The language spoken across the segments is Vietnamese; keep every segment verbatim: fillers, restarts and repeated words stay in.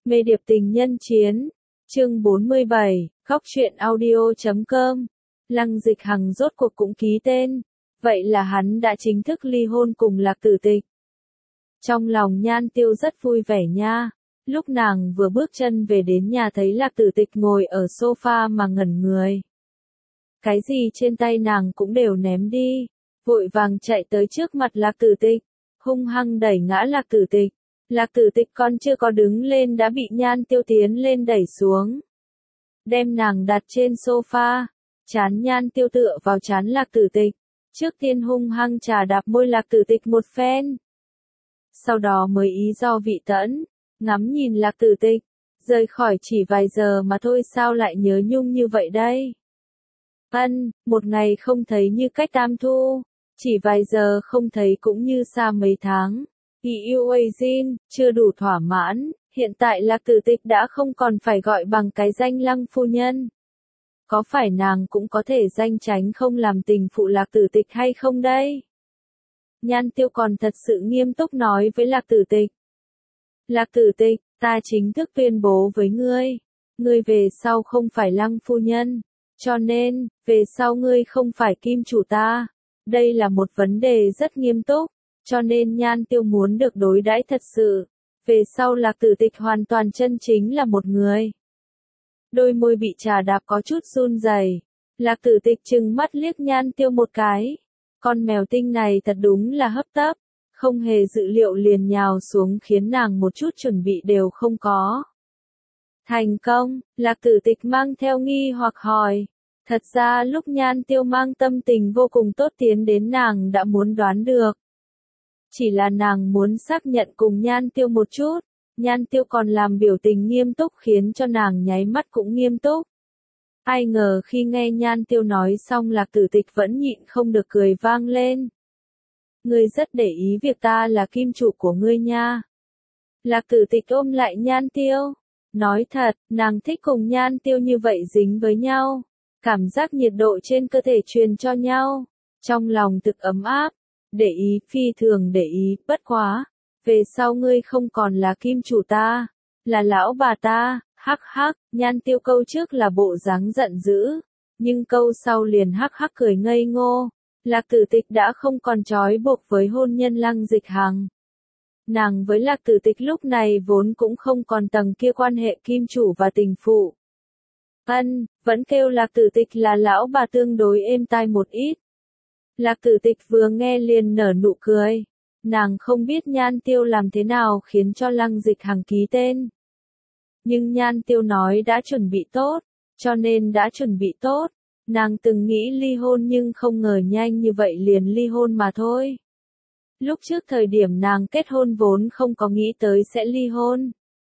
Mê điệp tình nhân chiến. Chương bốn mươi bảy, khóc truyện audio chấm com. Lăng Dịch Hằng rốt cuộc cũng ký tên. Vậy là hắn đã chính thức ly hôn cùng Lạc Tử Tịch. Trong lòng Nhan Tiêu rất vui vẻ nha. Lúc nàng vừa bước chân về đến nhà thấy Lạc Tử Tịch ngồi ở sofa mà ngẩn người. Cái gì trên tay nàng cũng đều ném đi. Vội vàng chạy tới trước mặt Lạc Tử Tịch. Hung hăng đẩy ngã Lạc Tử Tịch. Lạc Tử Tịch còn chưa có đứng lên đã bị Nhan Tiêu tiến lên đẩy xuống. Đem nàng đặt trên sofa. Chán Nhan Tiêu tựa vào chán Lạc Tử Tịch. Trước tiên hung hăng trà đạp môi Lạc Tử Tịch một phen. Sau đó mới ý do vị tẫn. Ngắm nhìn Lạc Tử Tịch. Rời khỏi chỉ vài giờ mà thôi sao lại nhớ nhung như vậy đây. Ân, một ngày không thấy như cách tam thu. Chỉ vài giờ không thấy cũng như xa mấy tháng. Ý yêu Jin, chưa đủ thỏa mãn, hiện tại Lạc Tử Tịch đã không còn phải gọi bằng cái danh Lăng phu nhân. Có phải nàng cũng có thể danh tránh không làm tình phụ Lạc Tử Tịch hay không đây? Nhan Tiêu còn thật sự nghiêm túc nói với Lạc Tử Tịch. Lạc Tử Tịch, ta chính thức tuyên bố với ngươi. Ngươi về sau không phải Lăng phu nhân. Cho nên, về sau ngươi không phải kim chủ ta. Đây là một vấn đề rất nghiêm túc. Cho nên Nhan Tiêu muốn được đối đãi thật sự. Về sau Lạc Tử Tịch hoàn toàn chân chính là một người. Đôi môi bị trà đạp có chút run rẩy. Lạc Tử Tịch trừng mắt liếc Nhan Tiêu một cái. Con mèo tinh này thật đúng là hấp tấp. Không hề dự liệu liền nhào xuống khiến nàng một chút chuẩn bị đều không có. Thành công, Lạc Tử Tịch mang theo nghi hoặc hỏi. Thật ra lúc Nhan Tiêu mang tâm tình vô cùng tốt tiến đến nàng đã muốn đoán được. Chỉ là nàng muốn xác nhận cùng Nhan Tiêu một chút. Nhan Tiêu còn làm biểu tình nghiêm túc khiến cho nàng nháy mắt cũng nghiêm túc. Ai ngờ khi nghe Nhan Tiêu nói xong Lạc Tử Tịch vẫn nhịn không được cười vang lên. Ngươi rất để ý việc ta là kim chủ của ngươi nha. Lạc Tử Tịch ôm lại Nhan Tiêu. Nói thật, nàng thích cùng Nhan Tiêu như vậy dính với nhau. Cảm giác nhiệt độ trên cơ thể truyền cho nhau. Trong lòng thực ấm áp. Để ý, phi thường để ý, bất quá. Về sau ngươi không còn là kim chủ ta. Là lão bà ta, hắc hắc, Nhan Tiêu câu trước là bộ dáng giận dữ. Nhưng câu sau liền hắc hắc cười ngây ngô. Lạc Tử Tịch đã không còn trói buộc với hôn nhân Lăng Dịch Hằng. Nàng với Lạc Tử Tịch lúc này vốn cũng không còn tầng kia quan hệ kim chủ và tình phụ. Ân, vẫn kêu Lạc Tử Tịch là lão bà tương đối êm tai một ít. Lạc Tử Tịch vừa nghe liền nở nụ cười. Nàng không biết Nhan Tiêu làm thế nào khiến cho Lăng Dịch Hằng ký tên. Nhưng Nhan Tiêu nói đã chuẩn bị tốt, cho nên đã chuẩn bị tốt. Nàng từng nghĩ ly hôn nhưng không ngờ nhanh như vậy liền ly hôn mà thôi. Lúc trước thời điểm nàng kết hôn vốn không có nghĩ tới sẽ ly hôn.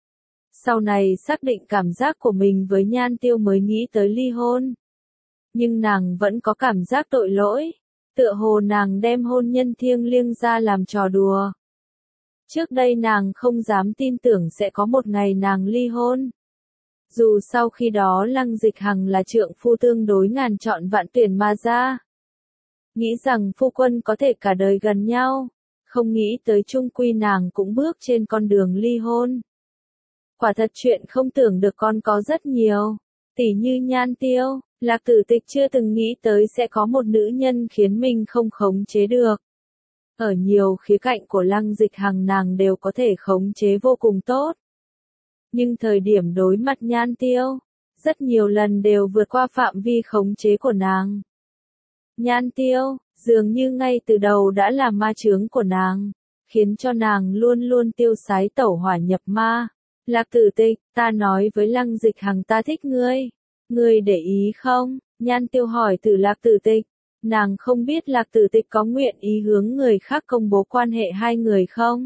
Sau này xác định cảm giác của mình với Nhan Tiêu mới nghĩ tới ly hôn. Nhưng nàng vẫn có cảm giác tội lỗi. Tựa hồ nàng đem hôn nhân thiêng liêng ra làm trò đùa. Trước đây nàng không dám tin tưởng sẽ có một ngày nàng ly hôn. Dù sau khi đó Lăng Dịch Hằng là trượng phu tương đối ngàn chọn vạn tuyển mà ra. Nghĩ rằng phu quân có thể cả đời gần nhau. Không nghĩ tới chung quy nàng cũng bước trên con đường ly hôn. Quả thật chuyện không tưởng được con có rất nhiều. Tỉ như Nhan Tiêu, Lạc Tử Tịch chưa từng nghĩ tới sẽ có một nữ nhân khiến mình không khống chế được. Ở nhiều khía cạnh của Lăng Dịch Hằng nàng đều có thể khống chế vô cùng tốt. Nhưng thời điểm đối mặt Nhan Tiêu, rất nhiều lần đều vượt qua phạm vi khống chế của nàng. Nhan Tiêu, dường như ngay từ đầu đã là ma chướng của nàng, khiến cho nàng luôn luôn tiêu sái tẩu hỏa nhập ma. Lạc Tử Tịch, ta nói với Lăng Dịch Hằng ta thích ngươi. Ngươi để ý không? Nhan Tiêu hỏi từ Lạc Tử Tịch. Nàng không biết Lạc Tử Tịch có nguyện ý hướng người khác công bố quan hệ hai người không?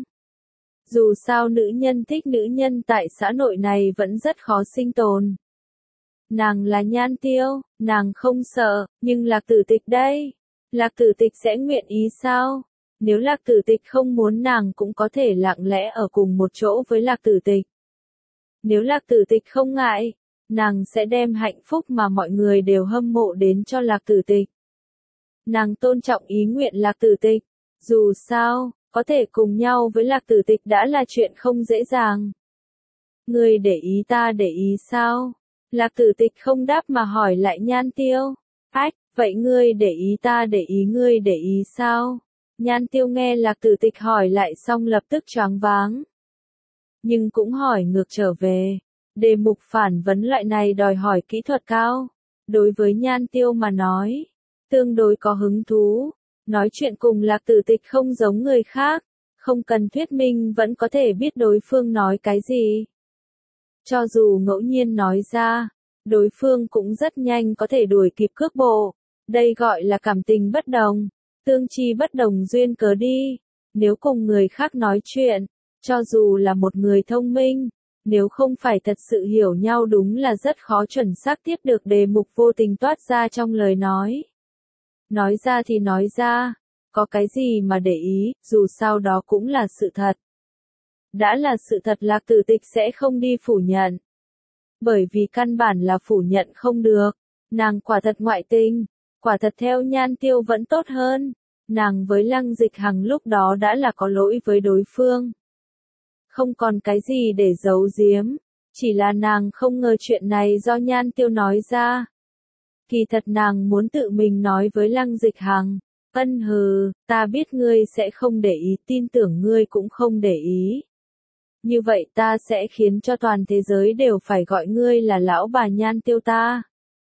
Dù sao nữ nhân thích nữ nhân tại xã nội này vẫn rất khó sinh tồn. Nàng là Nhan Tiêu, nàng không sợ, nhưng Lạc Tử Tịch đây. Lạc Tử Tịch sẽ nguyện ý sao? Nếu Lạc Tử Tịch không muốn nàng cũng có thể lặng lẽ ở cùng một chỗ với Lạc Tử Tịch. Nếu Lạc Tử Tịch không ngại, nàng sẽ đem hạnh phúc mà mọi người đều hâm mộ đến cho Lạc Tử Tịch. Nàng tôn trọng ý nguyện Lạc Tử Tịch. Dù sao, có thể cùng nhau với Lạc Tử Tịch đã là chuyện không dễ dàng. Ngươi để ý ta để ý sao? Lạc Tử Tịch không đáp mà hỏi lại Nhan Tiêu. Ách, vậy ngươi để ý ta để ý ngươi để ý sao? Nhan Tiêu nghe Lạc Tử Tịch hỏi lại xong lập tức choáng váng. Nhưng cũng hỏi ngược trở về. Đề mục phản vấn loại này đòi hỏi kỹ thuật cao. Đối với Nhan Tiêu mà nói, tương đối có hứng thú. Nói chuyện cùng Lạc Tử Tịch không giống người khác. Không cần thuyết minh vẫn có thể biết đối phương nói cái gì. Cho dù ngẫu nhiên nói ra, đối phương cũng rất nhanh có thể đuổi kịp cước bộ. Đây gọi là cảm tình bất đồng. Tương chi bất đồng duyên cớ đi. Nếu cùng người khác nói chuyện, cho dù là một người thông minh, nếu không phải thật sự hiểu nhau đúng là rất khó chuẩn xác tiếp được đề mục vô tình toát ra trong lời nói. Nói ra thì nói ra, có cái gì mà để ý, dù sao đó cũng là sự thật. Đã là sự thật Lạc Tử Tịch sẽ không đi phủ nhận. Bởi vì căn bản là phủ nhận không được. Nàng quả thật ngoại tình, quả thật theo Nhan Tiêu vẫn tốt hơn. Nàng với Lăng Dịch Hằng lúc đó đã là có lỗi với đối phương. Không còn cái gì để giấu giếm, chỉ là nàng không ngờ chuyện này do Nhan Tiêu nói ra. Kỳ thật nàng muốn tự mình nói với Lăng Dịch Hằng. Ân hừ, ta biết ngươi sẽ không để ý, tin tưởng ngươi cũng không để ý. Như vậy ta sẽ khiến cho toàn thế giới đều phải gọi ngươi là lão bà Nhan Tiêu ta.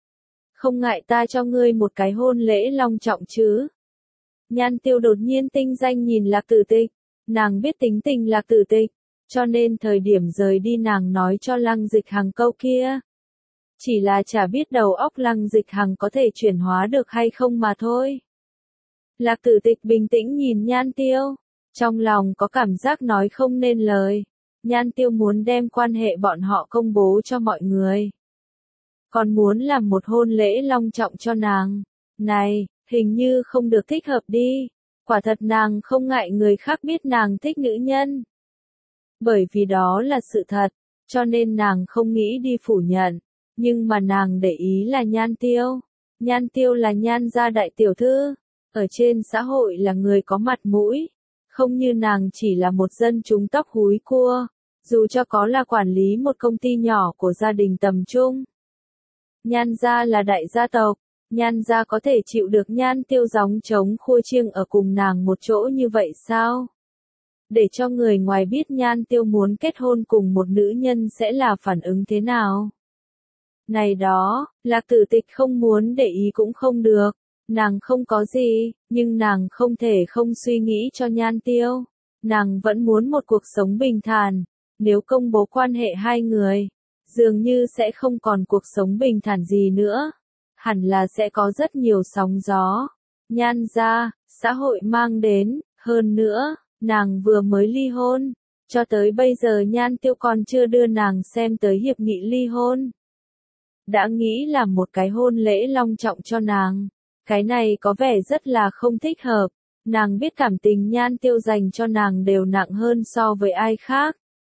Không ngại ta cho ngươi một cái hôn lễ long trọng chứ. Nhan Tiêu đột nhiên tinh danh nhìn Lạc Tử Tịch. Nàng biết tính tình Lạc Tử Tịch, cho nên thời điểm rời đi nàng nói cho Lăng Dịch Hằng câu kia. Chỉ là chả biết đầu óc Lăng Dịch Hằng có thể chuyển hóa được hay không mà thôi. Lạc Tử Tịch bình tĩnh nhìn Nhan Tiêu, trong lòng có cảm giác nói không nên lời. Nhan Tiêu muốn đem quan hệ bọn họ công bố cho mọi người. Còn muốn làm một hôn lễ long trọng cho nàng. Này, hình như không được thích hợp đi. Quả thật nàng không ngại người khác biết nàng thích nữ nhân. Bởi vì đó là sự thật, cho nên nàng không nghĩ đi phủ nhận. Nhưng mà nàng để ý là Nhan Tiêu. Nhan Tiêu là Nhan gia đại tiểu thư. Ở trên xã hội là người có mặt mũi. Không như nàng chỉ là một dân chúng tóc húi cua. Dù cho có là quản lý một công ty nhỏ của gia đình tầm trung. Nhan gia là đại gia tộc. Nhan gia có thể chịu được Nhan Tiêu gióng trống khua chiêng ở cùng nàng một chỗ như vậy sao? Để cho người ngoài biết Nhan Tiêu muốn kết hôn cùng một nữ nhân sẽ là phản ứng thế nào? Này đó, Lạc Tử Tịch không muốn để ý cũng không được. Nàng không có gì, nhưng nàng không thể không suy nghĩ cho Nhan Tiêu. Nàng vẫn muốn một cuộc sống bình thản. Nếu công bố quan hệ hai người, dường như sẽ không còn cuộc sống bình thản gì nữa. Hẳn là sẽ có rất nhiều sóng gió. Nhan gia, xã hội mang đến, hơn nữa, nàng vừa mới ly hôn. Cho tới bây giờ Nhan Tiêu còn chưa đưa nàng xem tới hiệp nghị ly hôn. Đã nghĩ làm một cái hôn lễ long trọng cho nàng. Cái này có vẻ rất là không thích hợp. Nàng biết cảm tình Nhan Tiêu dành cho nàng đều nặng hơn so với ai khác.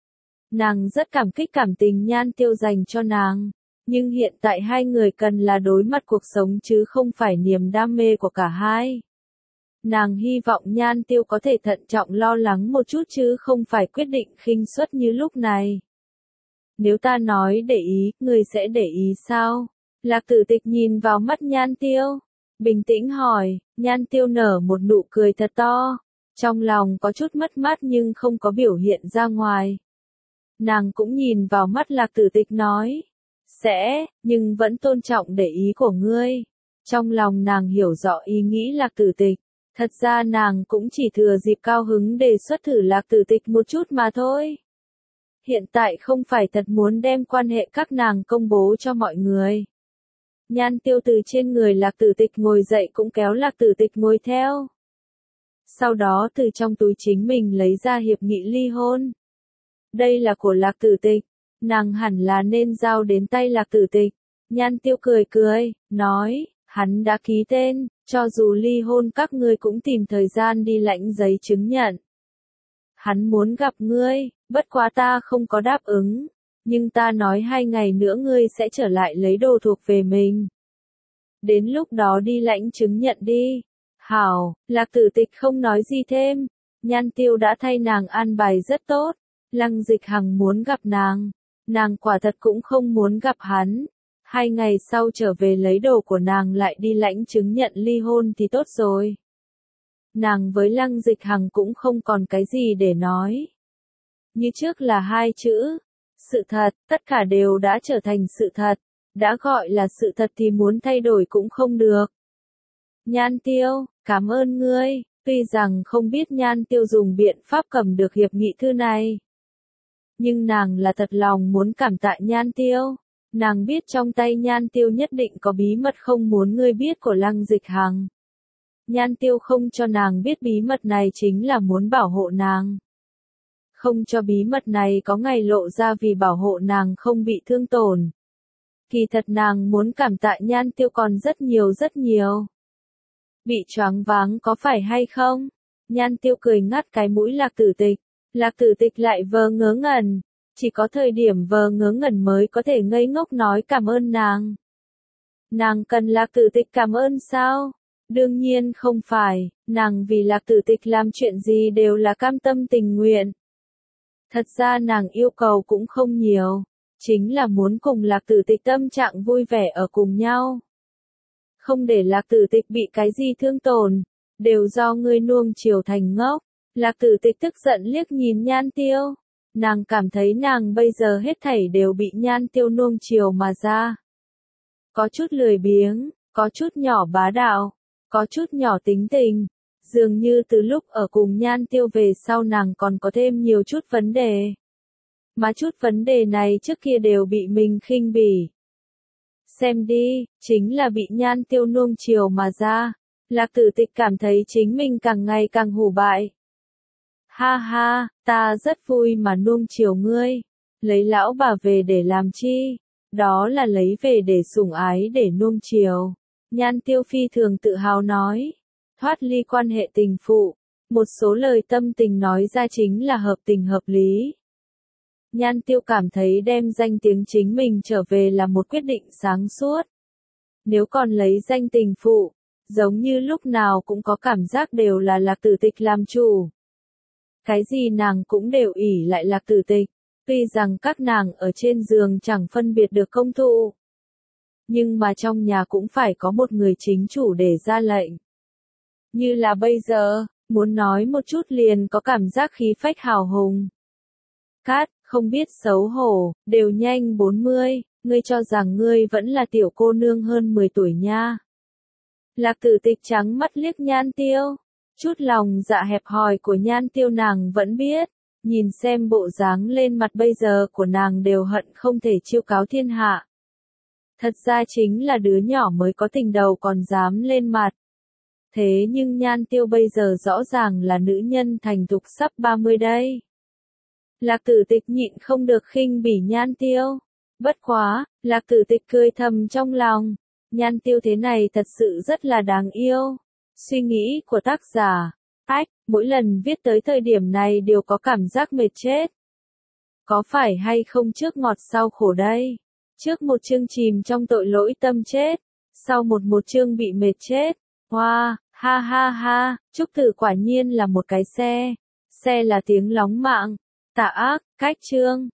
Nàng rất cảm kích cảm tình Nhan Tiêu dành cho nàng. Nhưng hiện tại hai người cần là đối mặt cuộc sống chứ không phải niềm đam mê của cả hai. Nàng hy vọng Nhan Tiêu có thể thận trọng lo lắng một chút chứ không phải quyết định khinh suất như lúc này. Nếu ta nói để ý, người sẽ để ý sao? Lạc Tử Tịch nhìn vào mắt Nhan Tiêu. Bình tĩnh hỏi, Nhan Tiêu nở một nụ cười thật to. Trong lòng có chút mất mát nhưng không có biểu hiện ra ngoài. Nàng cũng nhìn vào mắt Lạc Tử Tịch nói. Sẽ, nhưng vẫn tôn trọng để ý của ngươi. Trong lòng nàng hiểu rõ ý nghĩ Lạc Tử Tịch. Thật ra nàng cũng chỉ thừa dịp cao hứng đề xuất thử Lạc Tử Tịch một chút mà thôi. Hiện tại không phải thật muốn đem quan hệ các nàng công bố cho mọi người. Nhan Tiêu từ trên người Lạc Tử Tịch ngồi dậy cũng kéo Lạc Tử Tịch ngồi theo. Sau đó từ trong túi chính mình lấy ra hiệp nghị ly hôn. Đây là của Lạc Tử Tịch. Nàng hẳn là nên giao đến tay Lạc Tử Tịch. Nhan Tiêu cười cười, nói, hắn đã ký tên, cho dù ly hôn các ngươi cũng tìm thời gian đi lãnh giấy chứng nhận. Hắn muốn gặp ngươi, bất quá ta không có đáp ứng, nhưng ta nói hai ngày nữa ngươi sẽ trở lại lấy đồ thuộc về mình. Đến lúc đó đi lãnh chứng nhận đi. Hảo, Lạc Tử Tịch không nói gì thêm. Nhan Tiêu đã thay nàng an bài rất tốt. Lăng Dịch Hằng muốn gặp nàng. Nàng quả thật cũng không muốn gặp hắn. Hai ngày sau trở về lấy đồ của nàng lại đi lãnh chứng nhận ly hôn thì tốt rồi. Nàng với Lăng Dịch Hằng cũng không còn cái gì để nói. Như trước là hai chữ. Sự thật, tất cả đều đã trở thành sự thật. Đã gọi là sự thật thì muốn thay đổi cũng không được. Nhan Tiêu, cảm ơn ngươi. Tuy rằng không biết Nhan Tiêu dùng biện pháp cầm được hiệp nghị thư này. Nhưng nàng là thật lòng muốn cảm tạ Nhan Tiêu. Nàng biết trong tay Nhan Tiêu nhất định có bí mật không muốn ngươi biết của Lăng Dịch Hằng. Nhan Tiêu không cho nàng biết bí mật này chính là muốn bảo hộ nàng. Không cho bí mật này có ngày lộ ra vì bảo hộ nàng không bị thương tổn. Kỳ thật nàng muốn cảm tạ Nhan Tiêu còn rất nhiều rất nhiều. Bị choáng váng có phải hay không? Nhan Tiêu cười ngắt cái mũi Lạc Tử Tịch. Lạc Tử Tịch lại vờ ngớ ngẩn. Chỉ có thời điểm vờ ngớ ngẩn mới có thể ngây ngốc nói cảm ơn nàng. Nàng cần Lạc Tử Tịch cảm ơn sao? Đương nhiên không phải, nàng vì Lạc Tử Tịch làm chuyện gì đều là cam tâm tình nguyện. Thật ra nàng yêu cầu cũng không nhiều, chính là muốn cùng Lạc Tử Tịch tâm trạng vui vẻ ở cùng nhau. Không để Lạc Tử Tịch bị cái gì thương tổn, đều do ngươi nuông chiều thành ngốc. Lạc Tử Tịch tức giận liếc nhìn Nhan Tiêu. Nàng cảm thấy nàng bây giờ hết thảy đều bị Nhan Tiêu nuông chiều mà ra. Có chút lười biếng, có chút nhỏ bá đạo, có chút nhỏ tính tình. Dường như từ lúc ở cùng Nhan Tiêu về sau nàng còn có thêm nhiều chút vấn đề. Mà chút vấn đề này trước kia đều bị mình khinh bỉ. Xem đi, chính là bị Nhan Tiêu nuông chiều mà ra. Lạc Tử Tịch cảm thấy chính mình càng ngày càng hủ bại. Ha ha, ta rất vui mà nuông chiều ngươi. Lấy lão bà về để làm chi? Đó là lấy về để sủng ái để nuông chiều. Nhan Tiêu phi thường tự hào nói. Thoát ly quan hệ tình phụ. Một số lời tâm tình nói ra chính là hợp tình hợp lý. Nhan Tiêu cảm thấy đem danh tiếng chính mình trở về là một quyết định sáng suốt. Nếu còn lấy danh tình phụ, giống như lúc nào cũng có cảm giác đều là Lạc Tử Tịch làm chủ. Cái gì nàng cũng đều ỷ lại Lạc Tử Tịch, tuy rằng các nàng ở trên giường chẳng phân biệt được công thụ. Nhưng mà trong nhà cũng phải có một người chính chủ để ra lệnh. Như là bây giờ, muốn nói một chút liền có cảm giác khí phách hào hùng. Cát, không biết xấu hổ, đều nhanh bốn mươi, ngươi cho rằng ngươi vẫn là tiểu cô nương hơn mười tuổi nha. Lạc Tử Tịch trắng mắt liếc Nhan Tiêu. Chút lòng dạ hẹp hòi của Nhan Tiêu nàng vẫn biết. Nhìn xem bộ dáng lên mặt bây giờ của nàng đều hận không thể chiêu cáo thiên hạ. Thật ra chính là đứa nhỏ mới có tình đầu còn dám lên mặt. Thế nhưng Nhan Tiêu bây giờ rõ ràng là nữ nhân thành thục sắp ba mươi đây. Lạc Tử Tịch nhịn không được khinh bỉ Nhan Tiêu. Bất quá, Lạc Tử Tịch cười thầm trong lòng. Nhan Tiêu thế này thật sự rất là đáng yêu. Suy nghĩ của tác giả. Ách, mỗi lần viết tới thời điểm này đều có cảm giác mệt chết. Có phải hay không trước ngọt sau khổ đây? Trước một chương chìm trong tội lỗi tâm chết. Sau một một chương bị mệt chết. Hoa, wow, ha ha ha, Trúc Tử quả nhiên là một cái xe. Xe là tiếng lóng mạng. Tạ ác, cách chương.